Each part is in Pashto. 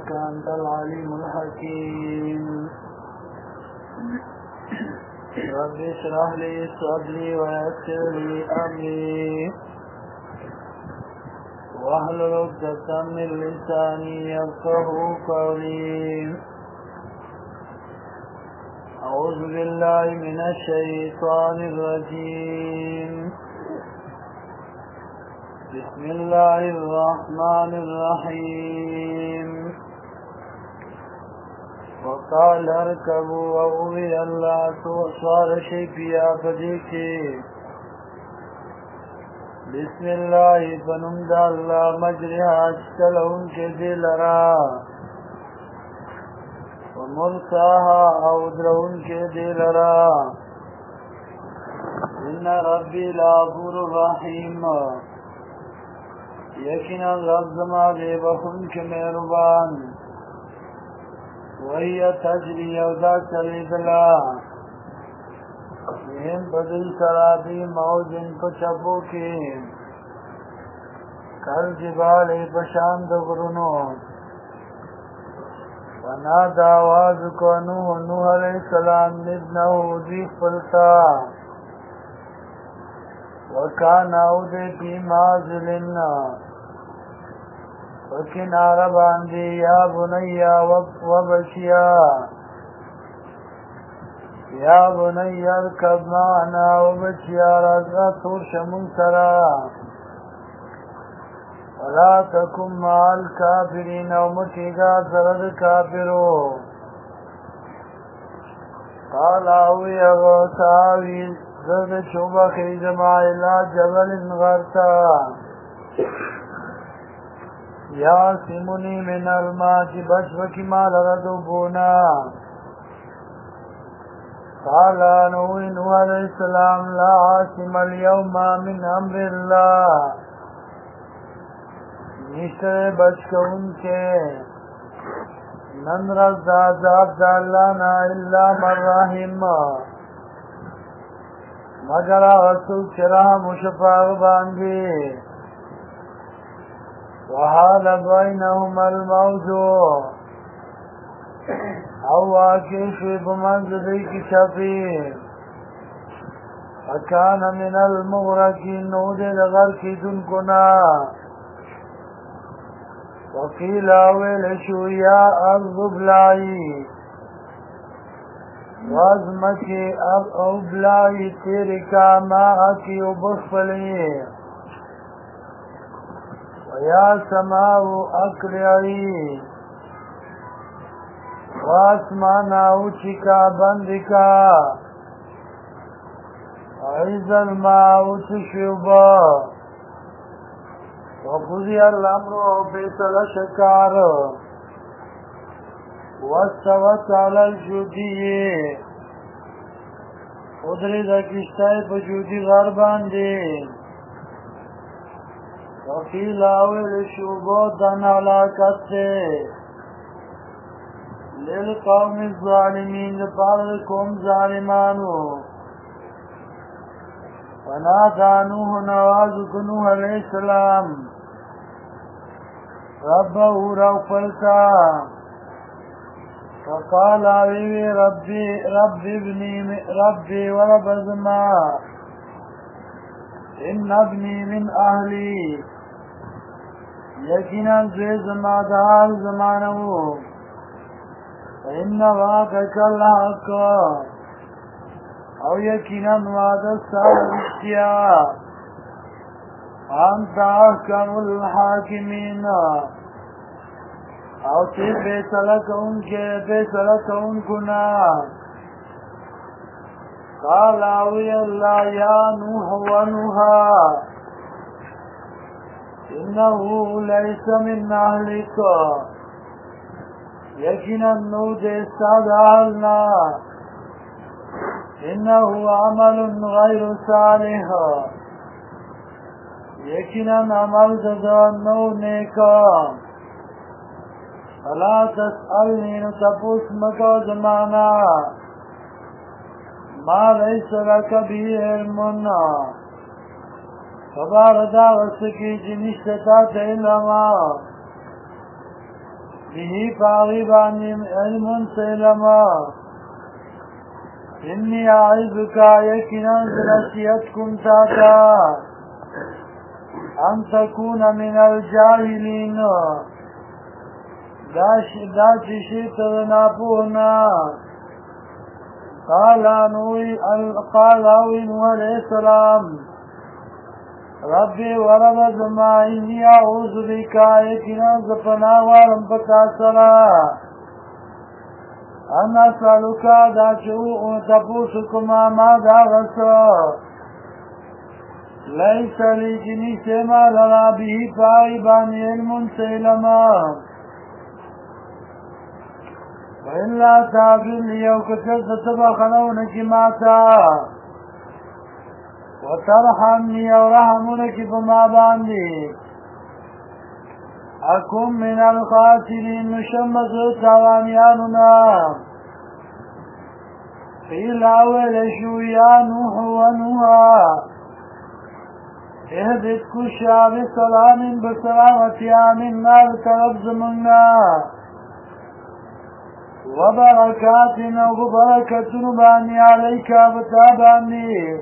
إنك أنت العليم الحكيم رب اشرح لي صدري ويسر لي أمري واحلل عقدة من لساني يفقهوا قولي أعوذ بالله من الشيطان الرجيم بسم الله الرحمن الرحيم وقال اركبوا وأوذي الله سوار شيفيا فديكي بسم الله فنمد الله مجرها اجتلهم كذلرا ومرساها أودرون كذلرا إن ربي لغفور رحيم یقینا رب زما دے بخون کے مہربان وہی تجری یودا چلیدلا این بدل سرابی موج ان کو چپو کی کل جبال پشاند غرونو ونادا آواز کو نوح علیہ السلام ابنہو دیف پلتا وکان عودے پی مازلن وکنار باندی یا بنیا وبشیا یا بنیا ارکب معنا وبشیا رضا تور شمون سرا ولا تکم مع الکافرین ومکیگا زرد کافرو قال اوی اغساوی زرد شوبا خیزما الى جبل غرطا یا سیمونی من الماء چی بشوکی مال ردو بونا قال نوح علیہ السلام لا عاصم اليوم من امر اللہ نشتر بچ کون کے نن رض عذاب دالانا الا من رحم مگر آسوک چراہ مشفاق باندی وحال بینهما الموج او واقع شوی بمنزدی کی شفی فکان من المغرقین نود لغرقی دن کنا وقیل اویل شو یا ارض بلائی وازمکی ابلائی تیری کا ماں کی ابخفلی ویا سماو اکریعی واسمانا اوچی کا بندکا وعیز الماء اوچشوبا وقضی الامر وفیصل شکار واستوت علی الجودی ادری دا کشتای پا جودی غربان دی وقیل آویل شوبو دن علاقت سے للقوم الظالمین پارد قوم ظالمانو ونادا نوح نوازک نوح علیہ السلام ربه روفلتا فقال آویوی ربی ورب زما ان ابنی من اہلی یقینا زوی زما دار زمانو فإن وعدك الحق او یقینا وعد السابقیا انت احکم الحاکمین او تی فیصلہ کون کنا قال اوی اللہ یا نوح و نوحا انہو لیس من اہلک یقینا نو دیستاد اہلنا انہو عمل غیر صالح یقینا عمل دنو نیکا فلا تسألنی نتپوس مکو زمانا ما لیس لک بی علمنا فبار داغس کی جنشتا تا علما به فاغبان علم سلما إني أعيذك يكنا نسيتكم تاتا أن تكون من الجاهلين دا شيء تنابونا قال نوح عليه السلام ربي ورب زما إني أعوذ بك يكنا زفنا وارم بتاسرا أن أسألك داشو تبوسكما ما داغسا ليس لي جني سما لنا به فائبان علم سيلما وإلا تاغل لي وكتلت تبخنونك ماتا وترحمني ورحمنك بما باندي أكون من الخاسرين نشمس توانياننا قيل أول شو يا نوح ونوحا اهبط كشا بسلام بسلامة من نار تلبز منا وبركات وبركة باني عليك بتاباني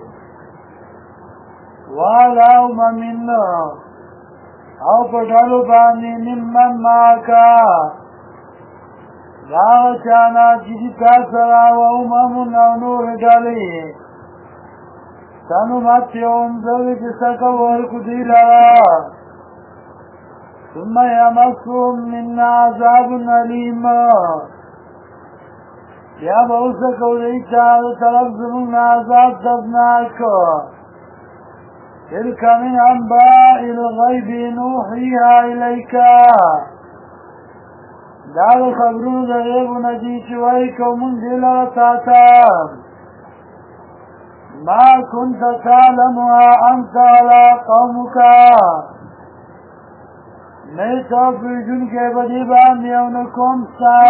وعلى منا او پڑھلو بانی ممن ماکا داو چانا جدی تاثرا و امم او نور ڈالی سنو ماتیون ذوی جسکا ورکو دیلا ثم یمسهم منا عذاب علیم یا بوسکو دیتا طرف زمون عذاب دبناکو تلك من أنباء الغيب نوحيها إليك دار خبرون ذا غيب نجيش ويك ومن دلتاتا ما كنت تعلمها أنت ولا قومك نيتا بجن کے بدیبان يونكم سا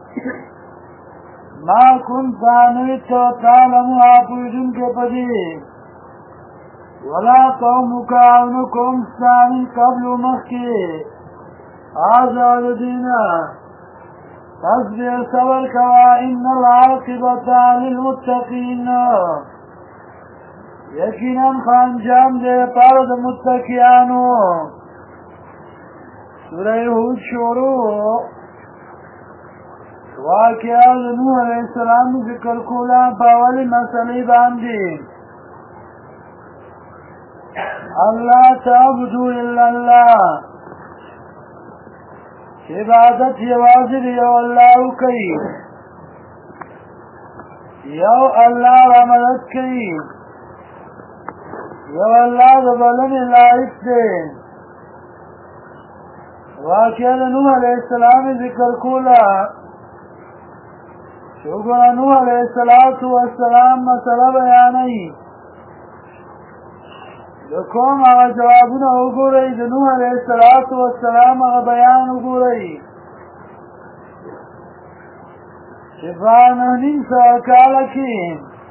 ما كنت نيتا تعلمها بجن کے بدیب ولا قومك عنكم من قبل مخي هذا الدين تصبر صبرك وإن العاقبة للمتقين يقينا خانجام دے پارد متقیانو سورہ ہود شروع واقعہ نوح علیہ السلام ذکر کولا باولی مسئلے باندی اللہ تعبدو الا اللہ عبادت یوازی یو اللہ کئی یو اللہ رمضت کئی یو اللہ دبلن لائق دے واقعہ نوح علیہ السلام ذکر کولا شکر نوح علیہ السلام مسئلہ بیانی لکوم آغا جوابونا اگو رئی دنوح علیہ السلام آغا بیان اگو رئی شفانہنین ساکالکی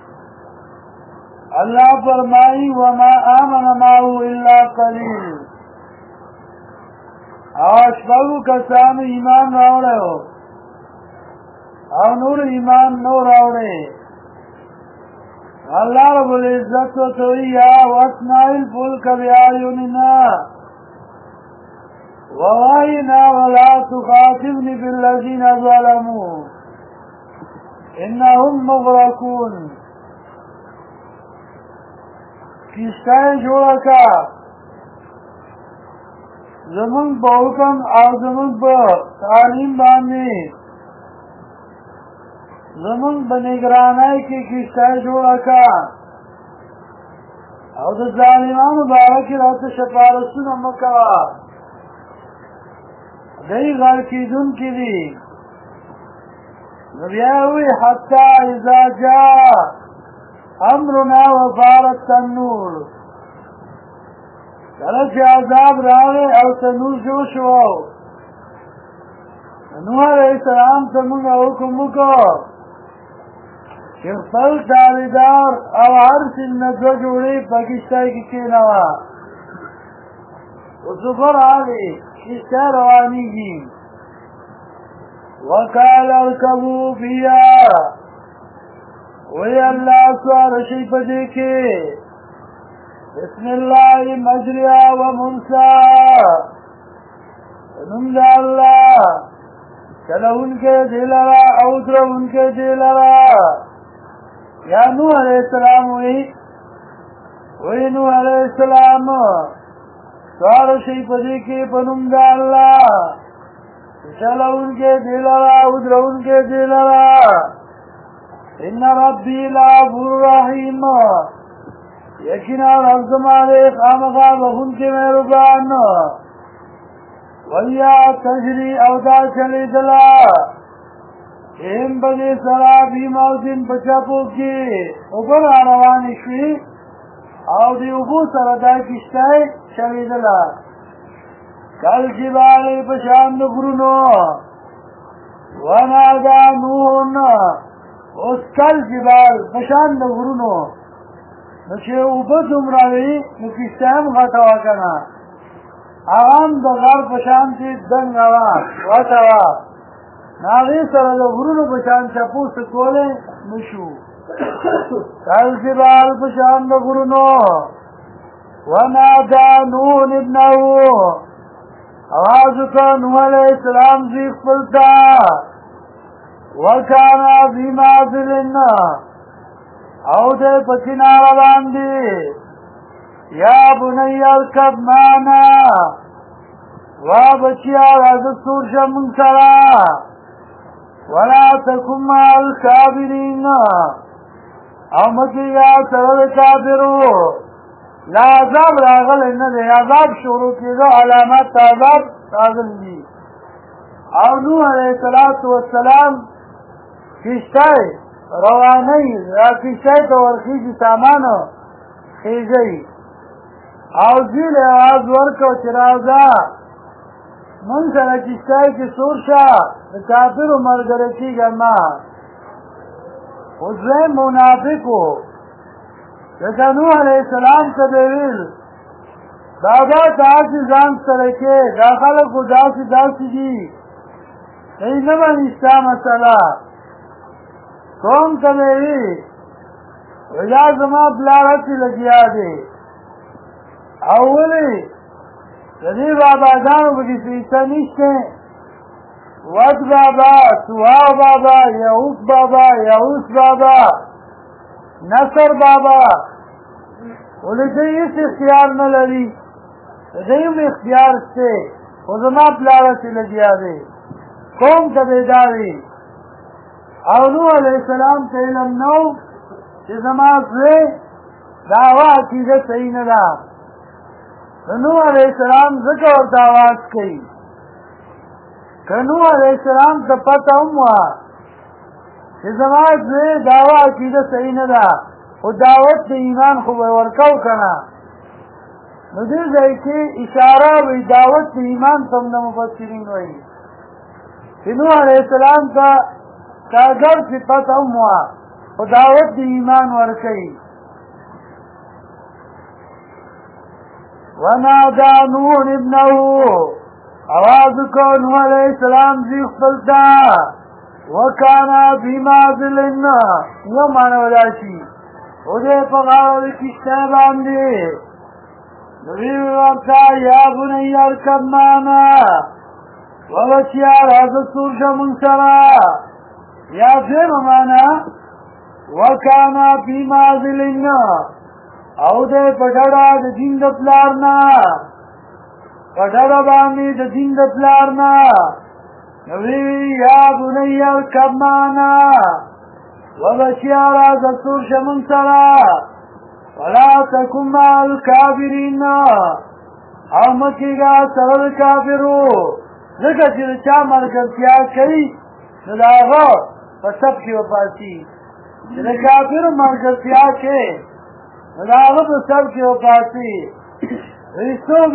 اللہ فرمائی وما آمن ماہو الا قلیل آشبگو کسان ایمان راوڑے ہو او نور ایمان نور راوڑے اللہ رب العزت تویا واسمع الفلک بیاعیننا ووحینا ولا تخاطبنی بالذین ظلموا انہم مغرقون کشتای جوڑا کا زمون بحکم او زمون تعلیم باندی زمون بنگرانائی کی کشتای جوڑا کا او دا ظالمان مبارکی رات شفارسون مکوا دی غر کی دن کی دی نبیاوی حتی اذا جا امرنا وفارت تنور کلچ عذاب راوے او تنور جوشو نوح علیہ السلام تمنگا حکم کو خپل تابعدار او هر سن دو جوړې پاکستان کې کېناوه او زبر علي کشته روانېږي وقال اركبوا فيها وی اللہ سوار شی پدی کے بسم اللہ مجریا و مرسا نمد اللہ چلو ان کے دلرا اوتر ان کے دلرا یا نوح علیہ السلام وی نوح علیہ السلام سوار شی پدی کے پنمد اللہ چلو ان کے دلرا اوتر ان کے دلرا ان ربی لغفور رحیم یقینا رب زمانے خامخا بخون کے مہربان ویا تجری اودا چلی دلا ایم بجے سرا بھی موزن بچاپو کی اوپر آروانی شوی او دی اوبو سردا کشتای چلی دلا کل جبالی پشاند گرونو ونادا نوحن اوس کل جبال پشاند غرونو نو چې اوبه دومره وي نو کښته هم غټه وه که نه هغه هم د غر په شانتې دنګه وه غټه وه نو هغې سره د غرونو په شان چپوس کولی نه شو کل جبال پشاند غرونو ونادا نوح ابنه آواز وکړه نوح علیه السلام زوی خپل ته وکانا فی معزلن او دے پکنار باندی یا بنی ارکب مانا و بچیا رازستور شمون سرا ولا تکم مع الکابرین او مکیگا سرد کابرو لا عذاب راغل اندے عذاب شروع کی دو علامات عذاب راغل دی او نوح علیہ السلام کشتای روانی را کشتای تا ورخیجی سامانو خیجی او زیل آواز ورکو چرازا من سر کشتای که سورشا کافر و مرگرکی گما حضرین منافقو لکه نوح علیہ السلام تبیویل دادا تاسی زان سرکے داخل کو داسی دی اینما نشتا مسئلہ قوم تمیوی وجا زما بلارتی لگیا دے اولی جدی بابا جانو بکی سیسا نشتے ود بابا سوها بابا یعوس بابا نصر بابا ولی دیس اختیار نلری دیم اختیار سے وزما بلارتی لگیا دے قوم تبیداری او نوح علیہ السلام ته علم نو چې زما زوی دعوه عقیده صحیح نه ده نوح علیہ السلام ځکه ورته آواز کوي که نوح علیہ السلام ته پته هم وه چې زما زوی دعوه عقیده صحیح نه ده خو دعوت د ایمان خو به ورکو که نه نو دې ځای کې اشاره وي دعوت د ایمان ته هم د مفسرین وایي چې نوح علیہ السلام ته کاغر چې پته هم وه خو دعوت د ایمان ورکوي ونادا نوح ابنه آواز وکړه نوح علیہ السلام زوی خپل ته وکانا فی معزلن یو معنی ودا شي او دې په غاړه د کښتۍ باندې نو ویې ورته یا بنی ارکب معنا وبچیا راځه سور شه مونږ سره یا دویمه معنا وکانا فی معزلن او دې په ډډه د دین د پلار نه په ډډه باندې د دین د پلار نه نو وی یا بنی ارکب معنا وبچیا راځه سور شه مونږ سره ولا تکن مع الکافرین او مکیږه سره د کافرو ځکه چې چا ملګرتیا کوي نو د هغه په سب کې وپاسي چې د کافرو ملګرتیا کوي نو د هغه په سب کې وپاسي وایي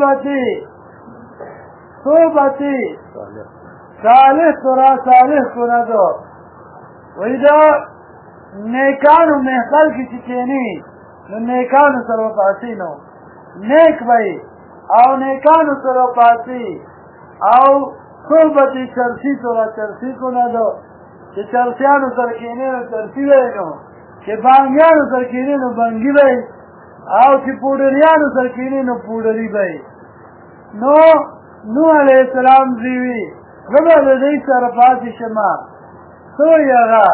صحبتي صالح ترا صالح کندو وایي دا نیکانو محفل کې چې کښېني نو نیکانو سره وپاسي نو نیک وایي او نیکانو سره وپاسي او صحبت چرسی تو را چرسی کندو چې چرسیانو سره کینې نو چرسی وی نو چې بانګیانو سره کینې نو بانګي وی او چې پوډریانو سره کینې نو پوډری وی نو نوح علیہ السلام زیوی زبا د دې سره پاتې شمه سوی هغه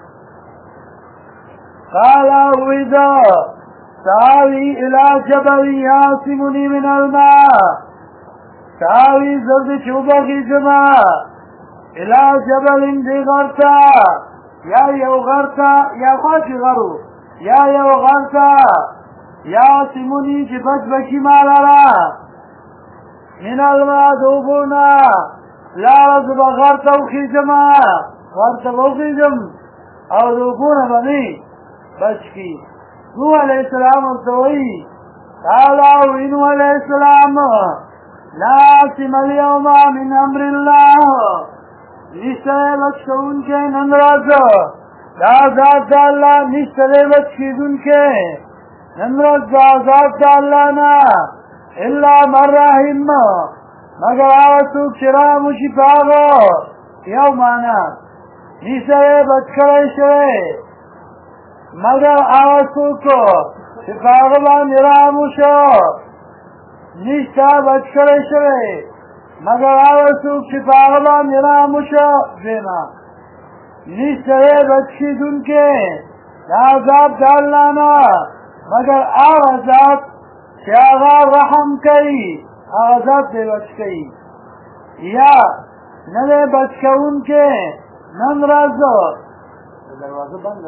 قال اویدا ساوی الى جبل یاسمنی من الماء ساوی زرد چوبخی جمع الى جبل دی غرطا یا یو غرطا یا خواچی غرو یا یو غرطا یاسمنی چی بچ بچی مالارا من الماء دوبونا لارز بغرطا وخیجما غرطا وخیجم او دوبونا بنی بچ کی نوح علیہ السلام ارتوئی قالا نوح علیہ السلام لا عاصم اليوم من امر الله نشتره بچکون کے نمراز دا ذات دا اللہ نشتره بچکیدون کے نمراز دا ذات دا اللہ نا الا من رحم مگر آواتوک چرام و شفاغو یو مانا نشتره بچکره شوه مگر آواتوکو شفاغبان نرامو شو نشتا بچکره شوه مگر آواتوک شفاغبان نرامو شو دینا نشتره بچکیدون کے دا عذاب دا اللہ نا مگر آوازات چه آغا رحم کئی آغازات دے بچ کئی یا نلے بچکون کے نن رازو دروازه بند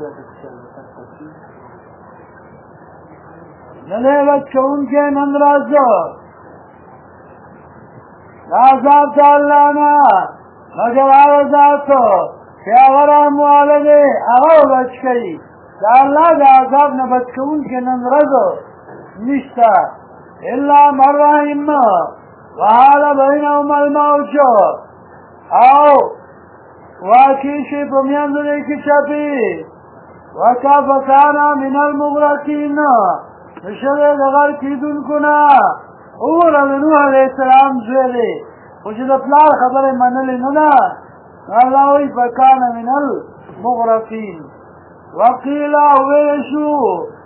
نلے بچکون کے نن رازو عذاب دا اللہ نا مگر آوازاتو کہ اگر اموالدے اگر بچ کئی دا اللہ دا عذاب نا بچکون کے نن رازو نشتا الا من رحم وحال بینهم الموج او واکیشی پمیاندنے کی چپی وکاف کانا من المغرقین نشده دغر کیدون کنا اولا نوح علیہ السلام زویلے خوشی دپلار خبر منلی ننا اللہوی فکانا من المغرقین وقیلا ویشو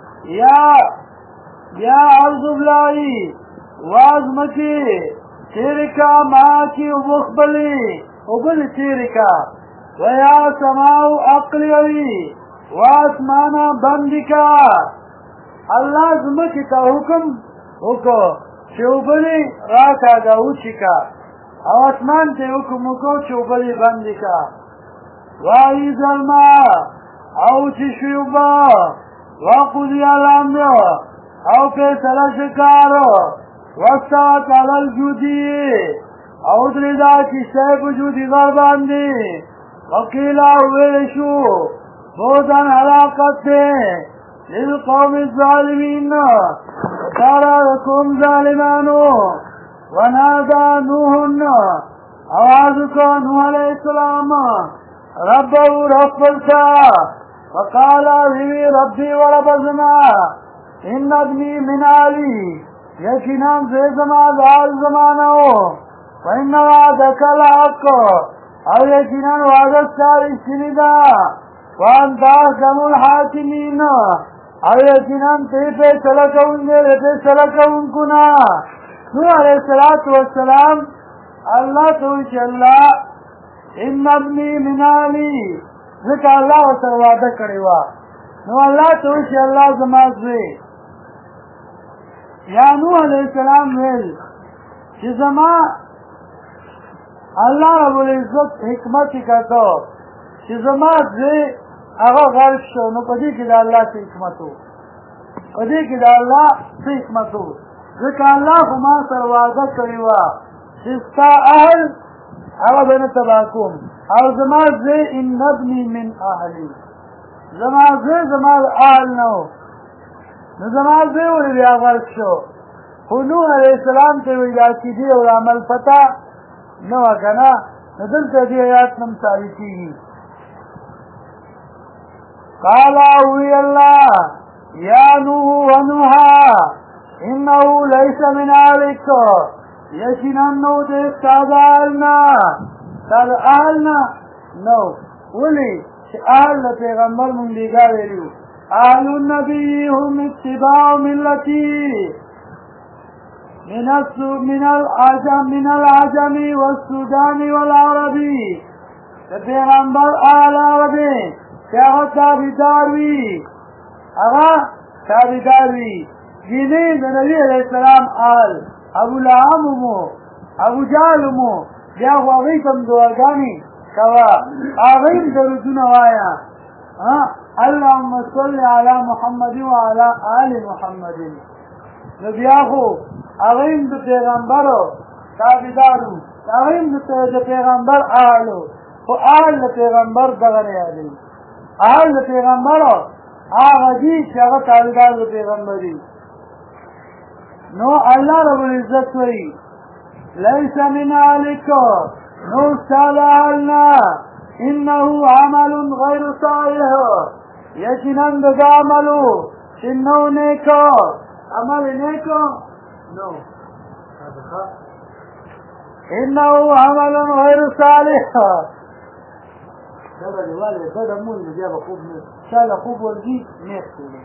یا عرض بلائی وازمکی تیرکا ماں کی مخبلی وبل تیرکا ویا سماو اقلیوی واسمانا بندکا اللہ زمکی تا حکم ہوکو چوبلی راکا دا اوچکا او اسمان تے حکم ہوکو چوبلی بندکا وائی ظلما او چشوبا وقضی الامر او فیصلہ شکارو وستوت علی الجودی او دردا کشتے بجودی غربان دی وقیلہ ویشو بودن حلاقت دے للقوم الظالمین وقارا لکم ظالمانو ونادا نوحن آوازکو نوح علیہ السلام ربو رب التا وقالا بھی ربی وربزنا ان ابنی من آلی یقیناً سے زمان دال زمانہ ہو وَإِنَّ وَعْدَكَ الْحَقُّ اور یقیناً وعدت ساری سنیدہ وَأَنْتَ أَحْكَمُ الْحَاكِمِينَ اور یقیناً تے پہ سلکون دے پہ سلکون کنا نوح علیہ السلام اللہ توچ اللہ ان ابنی من آلی ذکر اللہ وصر وعدہ کڑیوا نو اللہ توچ اللہ زمان سے یا نوح علیہ السلام ویل چی زمان اللہ رب العزت حکمتی کتو چی زمان سے اغا غرق شو نو پدی کی دا اللہ سے حکمتو پدی کی دا اللہ سے حکمتو ذکر اللہ خما سر وعدہ کریوا چستا اہل اغا بین تباکم اور زمان سے ان نبنی من اہلی زمان سے زمان اہل نو زمان سے ولی بیا غرق شو نوح علیہ السلام تے ویدا کی دی اور عمل پتا نو کنا ندل تے دی آیات نم ثابتی قالا وی اللہ یا نوح و نوحا انہو لیس من آلک یقیناً نو دے استادالنا دا د اهل نه نو ولې چې اهل د پیغمبر مونږ بیګا ویلي اهل النبي هم اتباع ملتي من العجم والسودان والعربي د پیغمبر اهل عربي چې هغه تابعدار وي دینه د نبی علیہ السلام آل ابو لهب مو ابو جهل مو بیا خو هغوی ته هم دعاګانې کوه هغوی هم درودونه وایه اللهم صل علی محمد وعلى آل محمد نو بیا خو هغوی هم د پیغمبرو تابعدارو هغوی هم د پیغمبر آلو خو آل د پیغمبر دغه نه یادوي آل د پیغمبرو هغه دي چې هغه تابعدار د پیغمبر دي نو الله رب العزت وی ليس من آلك نو استعلالنا انه عمل غیر صالح یقیناً دغه عملو چې نو نیکو عمل نیکو نو انه عمل غیر صالح دا به والي بدا مول بیا به خوب شاله خوب ورځي نیک کوي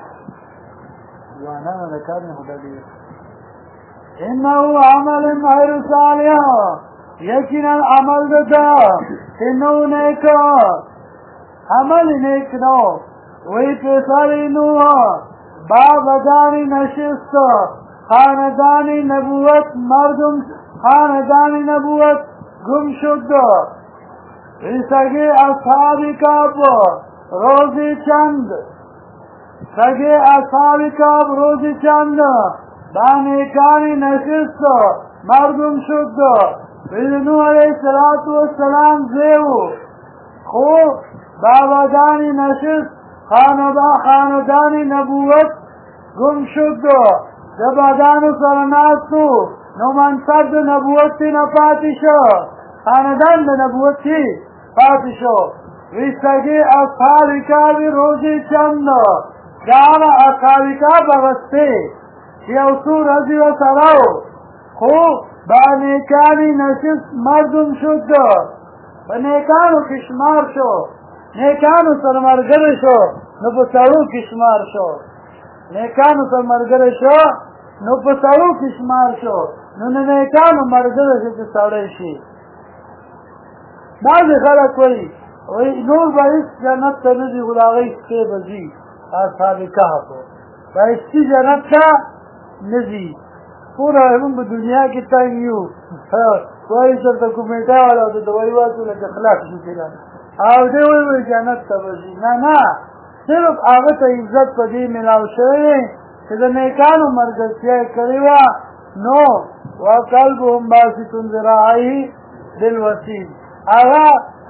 وانا ذكرني هدى انه عمل غير صالح يقينا العمل ده انه نیک عمل نیک نو وی پیساری نو بابدانی نشست خاندانی نبوت مردم خاندانی نبوت گم شد سگه اصحاب کعب روزی چند سگه اصحاب کعب روزی چند بانیکانی نشست مردم شد نوح علیہ السلام زیو خوب بابادانی نشست خاندانی نبوت گم شد دبادانو سرناستو نو منصب نبوت تی نپاتی شو خاندان د نبوت تی پاتی شو ویستگی اصحابی کابی روزی چند دانا اصحابی کاب اغسطی یو سو رضی و سراو خوب با نیکانی نشست مردم شد با نیکانو کشمار شو نیکانو سرمرگر شو نو پسرو کشمار شو نیکانو سرمرگر شو نو پسرو کشمار شو نو نیکانو مرگر شو پسرو شی بعض خلق وی نور باعث جنت تا نزی غلاغی سکے بزی اصحاب کہفو باعثی جنت تا نزی پورا ہم دنیا کی تنگیو وی سر تا کمیٹا والا ہوتا دوائی واتو لکا خلاق شو کنا آو دے وی جنت تا بزی نا صرف آغت عزت پا دی ملاو شوئے کہ دا نیکانو مرگسیائی کریوا نو وقلبهم باستن ذراعی بالوسیل آغا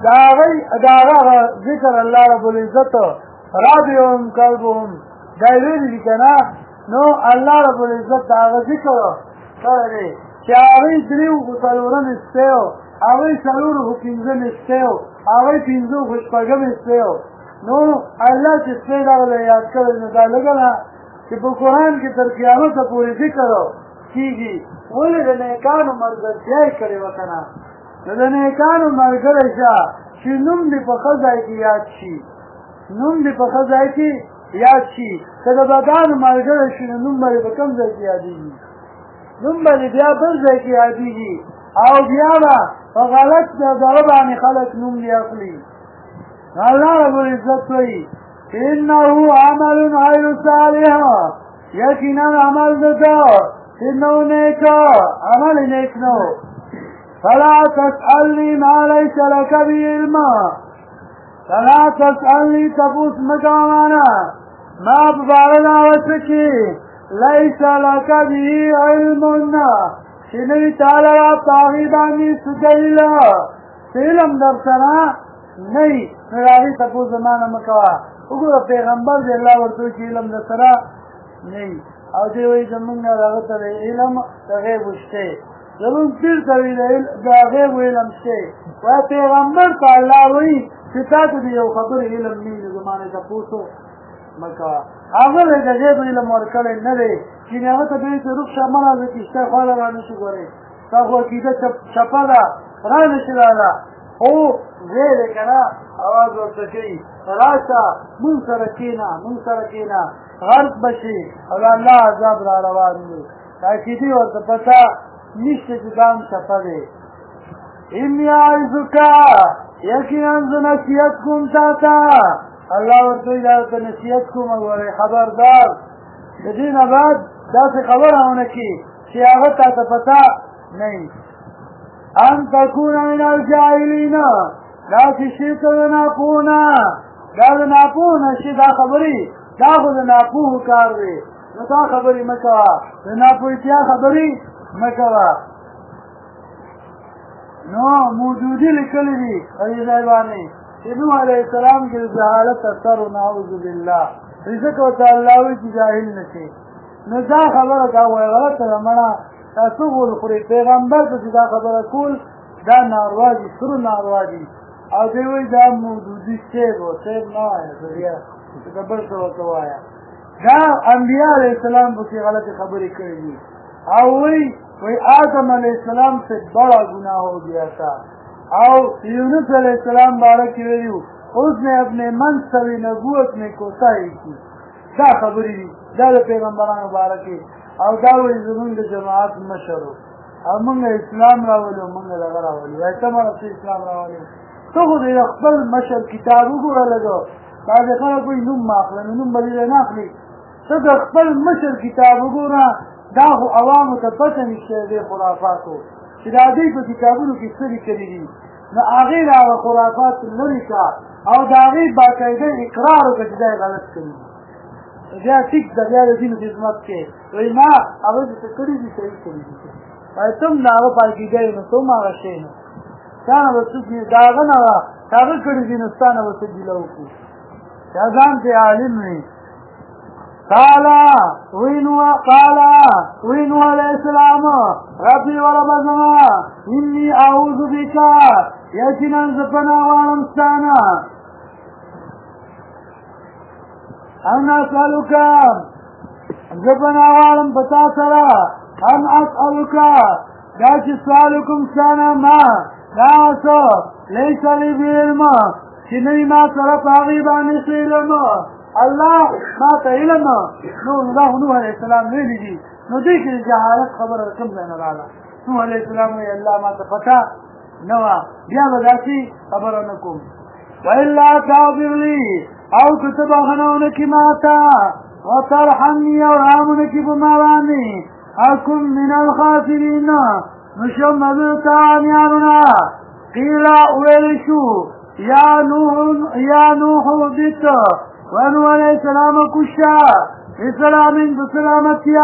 داغا ذکر اللہ رب العزت رابعهم قلبهم دائویل لکنا نو اللہ رب العزت داغا ذکر کرده چه آغی دریو خسالورن استیو آغی سلور خپینزن استیو آغی پینزو خوشپگم استیو نو اللہ چه سپید آغا یاد کرده ندا لگنا چه پا قرآن کی تر قیامت پوری ذکر کی گی ولی دنیکانو مرگرسیائی کرده وکنا د نیکانو ملګری شه چې نوم دې په ښه ځای کې یاد شي نوم دې په ښه ځای کې یاد شي که د بدانو ملګری شي نو نوم به دې په کوم ځای کې یادېږي نوم به دې بیا بل ځای کې یادېږي او بیا به په غلط دغه باندې خلک نوم دې اخلي الله رب العزت وایي انه عمل غیر صالح یقینا عمل ده انه نیک عمل نیک نو فلا تسألني ما ليس لك به علم فلا تسألني تفوس مكامانا ما ببارنا وسكي ليس لك به علم شنوی تعالی طاغیبانی سجیلا علم در سنا نئی نراغی تفوس زمانہ مکوا اگر پیغمبر دی اللہ ورطو چی علم در سنا نئی او دیوئی زمانہ راغتا دی علم تغیب اشتے زمون پیر کوي دا غیب علم شته و پیغمبر ته الله وایي چې تاسو دې یو خبر علم نه زمانه ته پوښتنه مکه هغه د غیب علم ورکړل نه دی چې هغه ته به روح شامل راځي چې خپل روانه شي ګوري تاسو کیده چپا دا را نشي راله خو ځای دی که نه اواز ورته کوي راشه مونږ سره کښېنه غرق به شي او د الله عذاب را روان وي تاکیدي ورته پته نشته چې دا هم چپه دی انی اعظک یقینا زه نصیحت کوم تا ته الله ورته وایي دا ورته نصیحت کوم ګورئ خبردار د دې نه بعد داسې خبره ونه کړي چې هغه تا ته پته نه وي ان تکون من الجاهلین داسې شي ته د ناپوه نه دا د ناپوه نه شي دا خبرې دا خو د ناپوهو کار دی نو دا خبرې مه کوه د ناپوهتیا خبرې مه کوه نو موجودي لیکلي دي په دې ځای باندې چې نوح علیه السلام کې د جهالت اثر و نعوذ بالله ځکه ورته الله وایي چې جاهل نه شي نو دا خبره دا وایي غلطه ده مړه تاسو غول خورئ پیغمبر ته چې دا خبره کول دا ناروا دي سرو ناروا دي او دوی وایي دا موجودي سیب و سیب نه وایه زریه چې د بل څه ورته وایه دا انبیا علیه السلام پکې غلطې خبرې کړې دي او وایي آدم علیہ السلام سے بڑا گناہ ہو گیا تھا اور یونس علیہ السلام بارہ کی ویلیو اس نے اپنے منصبی نبوت میں کوتاہی کی دا خبری دی دا پیغمبران مبارکی او دا وی زمونږ د جماعت مشر او موږ اسلام راولو موږ دغه راولو ایته موږ اسلام راولو ته خو د خپل مشر کتاب وګوره لګو دا خلک وایي نوم ماخله نوم بدل نه اخلي ته د خپل مشر کتاب وګوره دا خو عوامو ته پته نشته د خرافاتو چې دا دوی په کتابونو کې څه لیکلي دي نو هغې له هغه خرافات لرې کړه او د هغې باقاعده اقرار وکړه چې دا یې غلط کړي بیا ټیک ده بیا د دین خدمت کې وایي نه هغه چې څه کړي دي صحیح کړي دي وایي ته هم د هغه پاکیږئ نو ته هم هغه شی نه تا نه به څوک د هغه نه وه چې هغه کړي دي نو ستا نه به څه ګیله وکړو دا ځان پرې عالم وي قال وینو علیہ السلام ربی ورب زما انی اعوذ بکا یقینا زپنا غوانم ستانا ان اسألوکا زپنا غوانم پتا سرا ان اسألوکا دا چی سوالکم ستانا ما دا سو لیسا لی بیلم چی نی ما سرا پاغیبانی سیلم الله ما ته علم نو الله نوح علیہ السلام ویلي دي نو دې کې جهالت خبره کوم ځای نه راغله نوح علیہ السلام وی الله ما ته پتا نه وه بیا به داسې خبره نه کوم والا تعبر لي او که ته بخښنه ونکړي ما ته وترحمني او رحم ونکړي په ما باندې اکن من الخاسرین نو شم زه تاوانیانو نه قیل ویل شو یا نوح اهبط وانو علیہ السلام کشا اسلامین بسلامتیا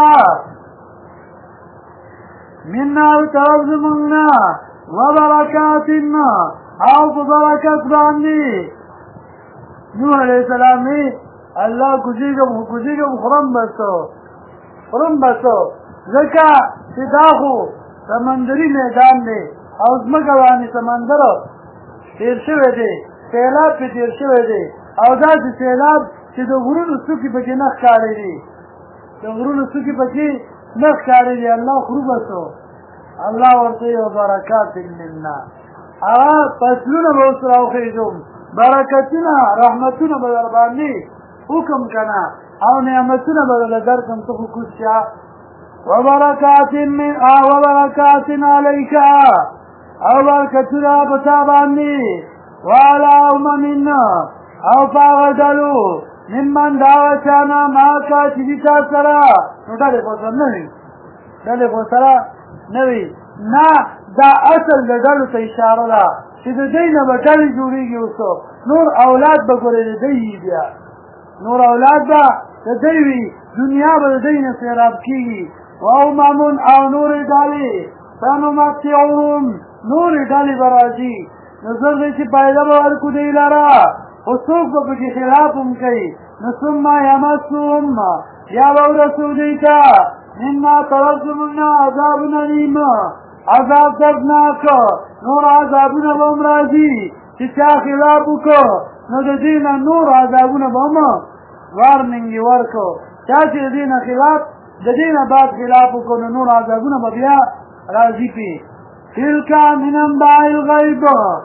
مننا وطرف زماننا وبرکاتنا او ببرکت باندی نوح علیہ السلام اللہ کشیگم خرم بسو ذکا صداخو سمندری میدان دی او زمکوانی سمندر تیر شوه دی سیلاب پی تیر شوه دی او دا چې سیلاب چې د غرونو څوکې پکې نه ښکارېدي نه ښکارېدي الله خرو بسو الله ورته یو برکات منا هغه فصلونه به اوس راوخېږم برکتونه رحمتونه به در باندې حکم کنه او نعمتونه به درله درکړم ته خو کوز شه وبرکات علیک او برکتونه په تا باندې وعلى امم او پاغدلو ممن داوچانا ماکا چیزیتا سرا نو ڈالے پوسر نوی نا دا اصل دا ڈالو تا اشاره دا چی دا دینا با ڈالی جوڑی گی اسو نور اولاد با گره دا دیی بیا نور اولاد با دا دیوی دنیا با دا دینا سیراب کی گی و امامون او نور ڈالی سانو ماتیعون نور ڈالی برازی نظر دیچی پایده باورکو دی لارا وصوف بکی خلافم کئی نسمما یمسوهم یا بورسو دیتا مما ترزمنا عذاب نلیم عذاب دردناک نور عذابنا بامراجی چی چا خلافو کو نو دینا نور عذابنا بام وارننگی ورکو چا چی دینا خلاف دینا بعد خلافو کو نور عذابنا ببیا راضی پی تلك من انباء الغیب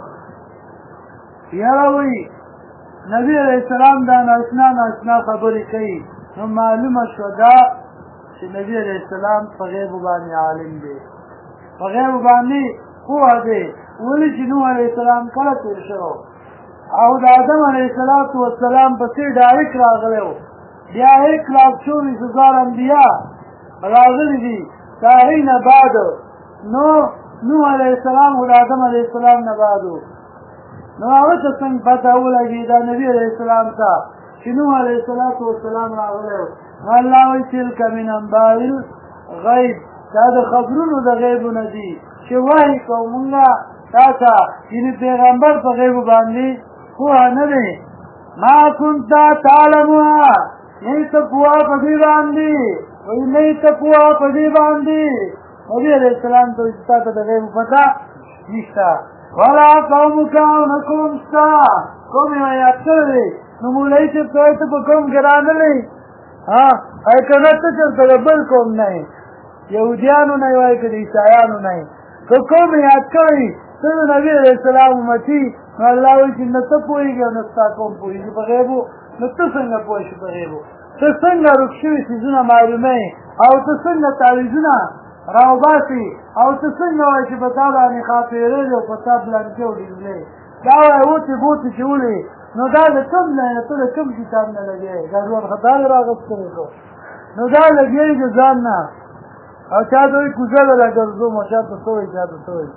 یروی نبی علیہ السلام دا ناشنا خبرې کوي نو معلومه شو دا چې نبی علیہ السلام په غیب باندې عالم دی په غیب باندې پوه دی ولې چې نوح علیہ السلام کله تیر شو او د آدم علیہ السلام پسې ډایرکټ راغلی و بیا 1,24,000 انبیاء راغلي دي د هغې نه بعد نو نوح علیہ السلام او د آدم علیہ السلام نه بعد نو هغه ته څنګه پته ولګي دا نبي علیہ السلام ته چې نوح علیہ السلام راغلی و الله وایي تلک من انباء الغیب دا د خبرونو د غیبو نه دي چې وایي کوو مونږه تا ته یعنې پیغمبر په غیبو باندې پوهه نه دی ما كنت تعلمها نه ته پوهه په دې باندې وایي نه ته پوهه په دې باندې نبي علیہ السلام ته تا ته د غیبو پته نشته ولا قومک او نه قوم ستا قوم یې یاد کړی نو مولوي صاحب ته ته په قوم کې رانغلی ای که نه ته چېرته د بل قوم نه یې یهودیانو نه یې وایي که د عیسایانو نه یې که قوم یې یاد کړی ته د نبي علیہ السلام امتي نو الله وایي چې نه ته پوهېږې او نه ستا قوم پوهېږي په غیبو نو ته څنګه پوه شي په غیبو ته څنګه رک شوي څیزونه معلوموې او ته څنګه تعویضونه راوباسي او ته څنګه وایي چې په تا باندې خاطرېږي او په تا بلنکې وډېزلې دا وایي اوتې بوتې چې ولې نو دا د کوم نه ته د کوم کتاب نه لګې دا ژوند خطا دې راغوښتلی شو نو دا لګېږي د ځان نه او چا ته وایي کوزه ده راګرځوم او چا ته څه وایي چا ته څه وایي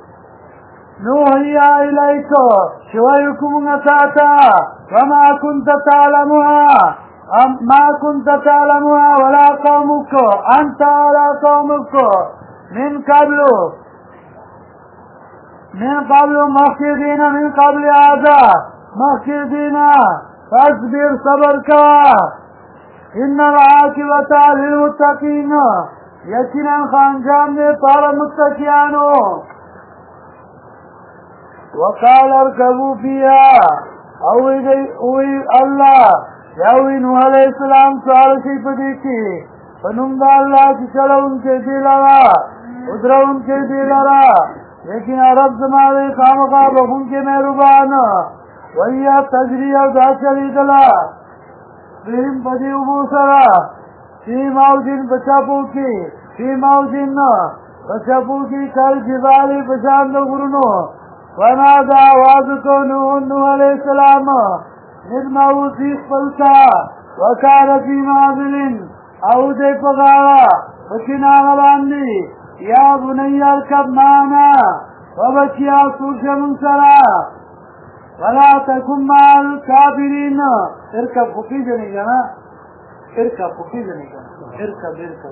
نوحي إليك شويكم نتاتا وما كنت تعلمها ما كنت تعلمها ولا قومك أنت ولا قومك من قبل مخيدين من قبل هذا مخيدين فاصبر صبرك إن العاقبة للمتقين يقينا خانجام نے پارا متقیانو وقال اركبوا فيها اوی اللہ یاوی نوح علیہ السلام سوال شی پدی کی فنم دا اللہ کی چلو ان کے دی لرا ادرا ان کے دی لرا لیکن عرب زمانے خامقا بخون کے مہربان ویا تجری او دا چلی دلا بہم پدی ابو سرا فی موجن بچاپو کی فی موجن بچاپو کی کل جبالی بچاند گرنو ونادى آوازكو نوح علیہ السلام نظمه سیخ پلتا وکار فی معذل او دے پغارا بکناغ باندی یا بنی ارکب مانا وبچیا سورش منسرا ولا تکم مال کافرین ارکب خفی جنگا نا ارکب خفی جنگا ارکب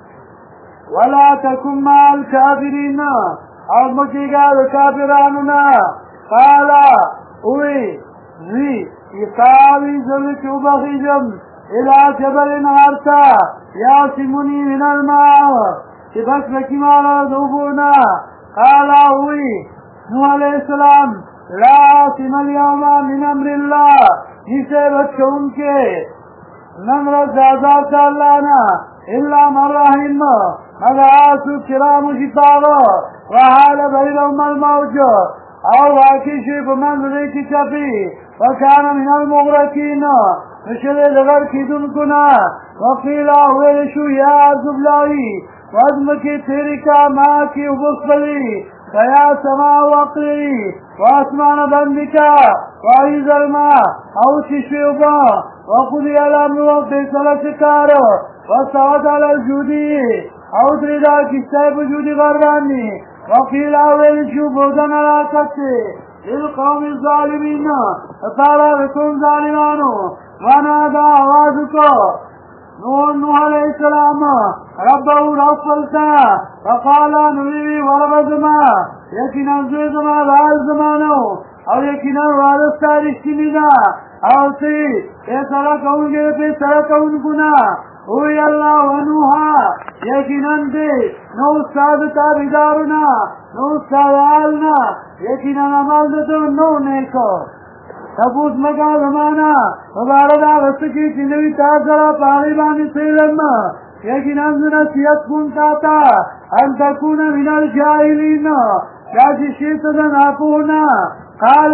ولا تکم مال کافرین او مکیگا دا کافرانونا قالا اوی زی اقاوی زلک وبخیجم الى جبل نارتا یاسمونی من الماء چی بس لکی مالا دوبونا قالا اوی نوح علیہ السلام لا عاصم اليوم من امر اللہ جسے بچوں ان کے نمرد عذاب اللہ الا من رحم مدعاس کرام شتاب وحال بينهم الموج او واقشي بمنزل کی چپی وكان من المغرقين مشل لغر کی دنکنا وقیل اولشو یا زبلائی وازمکی تیرکا ماں کی بخبلی فیا سما وقلی واسمان بندکا وائی ظلما او تشویبا وقضی الامر وقتل شکار وصوت على الجودی او دردا کسای بجودی غربانی وقیل اولشو بودن علاقتی للقوم الظالمین اطارا بکن ظالمانو ونادا آوازکو نوح علیہ السلام ربه رفلتا فقالا نویوی ورب زما یکینا زوی زما بال زمانو او یکینا وارستا رشتینی دا او تی اے سرکون گے پی سرکون گنا اوی اللہ ونوحا یکینا دے نو استاد تابدارنا نو استاد آلنا یکینا عمال دتو نو نیکو تپوس مکا زمانا مباردا غسکی چنوی تاثرا پاغیبانی سیلم یکینا نصیحت کن تاتا أن تكون من الجاهلين كاش شيطنا نابونا قال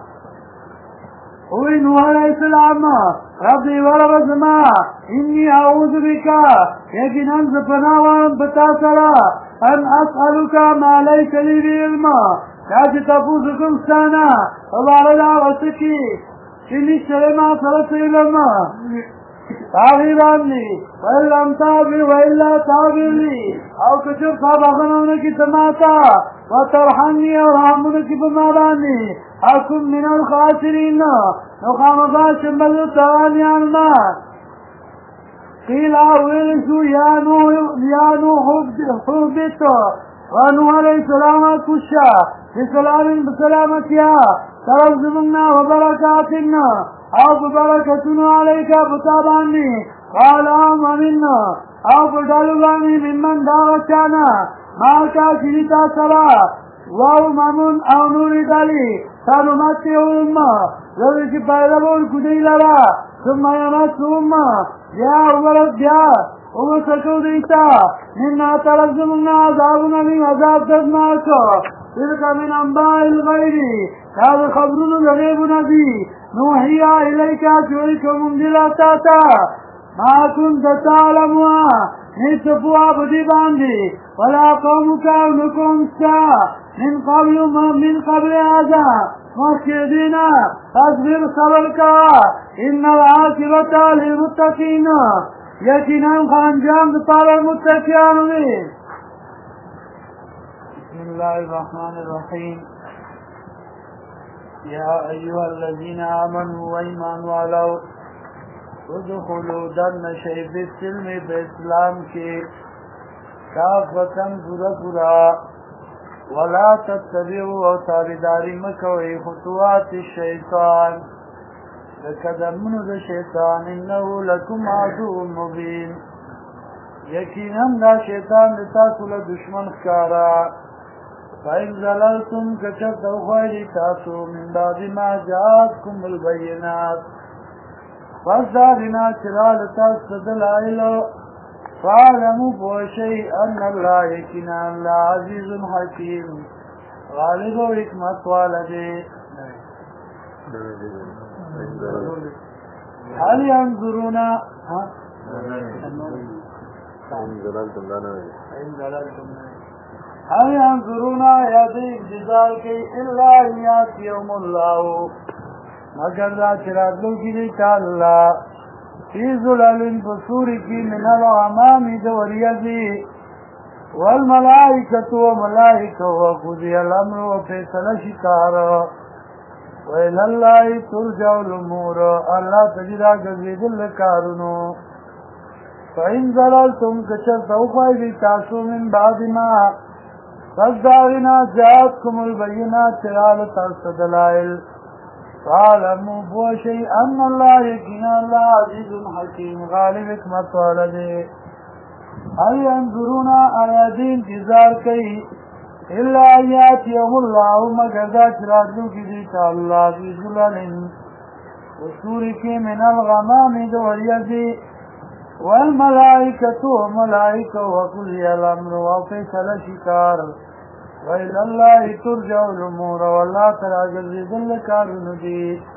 نوح عليه السلام ربي ورب زما إني أعوذ بك يجن أنز فناوان بتاثرا أن أسألك ما ليس لي بعلم كاش تفوزكم سانا وبارلا وسكي إني شرما فرس علم تاغيراني وإن لم تابر وإلا تابر لي أو كشف صابغنونك سماتا وترحمني ورحمنك بماراني أكن من الخاسرين نقام باشم بلتواني النار قيل أولسوا يا نوح حبت ونوح عليه السلام كشا بسلام بسلامتها ترزمنا وبركاتنا أو ببركتنا عليك بتابعني قال آمنا أو بدلباني ممن داغتانا مالكا شريطا سرا وأمم أو نور دالي سنمتعهم ذلك بيلبون كدي لرا ثم يمسهم يا أولد يا ومسكوا ديتا منا ترزمنا عذابنا من عذاب ددناك تلك من أنباء الغيب هذا خبرنا الغيب نبي نوحي إليك جوئك ممدلاتاتا ما كنت تعلمها نسفوا بدي باندي ولا قومك ونكم من قبل هذا مخشدين فاصبر صبرك إن العاقبة للمتقين يقينا خانجام بطال المتقين. بسم الله الرحمن الرحيم. يا أيها الذين آمنوا وإيمانوا علوا ادخلوا دن شيء بالسلم بإسلام کے كافة پورا ولا تتبعوا او تابداری مکوئی خطوات الشیطان لقدمون ذا شیطان انه لکم عدو مبین یقینا دا شیطان لتاسو لدشمن خکارا فإن زللتم كشف دوخوالي تاسو من بعد ما جاءتكم البينات فازدادنا چرال تاسو دلائلو فاعلموا بوشي أن الله يكنا الله عزيز حكيم غالب وحكمت والده هل ينظرون هل ينظرون يدي انتظار كي إلا أن يأتيهم الله مگر دا چرادلو کی دیتا اللہ فی ظلل بصوری کی من الغمام دوریزی والملائکت وملائک وقضی الامر وفیصل شکار وإلى الله ترجع الأمور اللہ تجرا گزید لکارنو فإن ظللتم کشر توفائی تاسو من بعد ما فازداغنا جاءتكم البینات چرال ترس دلائل فعلموا بوشي أن الله يكنا الله عزيز حكيم غالب حكمت والده هل ينظرون آياتي انتظار كي إلا أن يأتيهم الله مجزات رادلو کی دیتا اللہ في ظلل وسورك من الغمام دوریزی والملائكة وملائكة وقضي الأمر وفيصل شكار وإلى الله ترجع الأمور والله ترى جزيد لكار ندي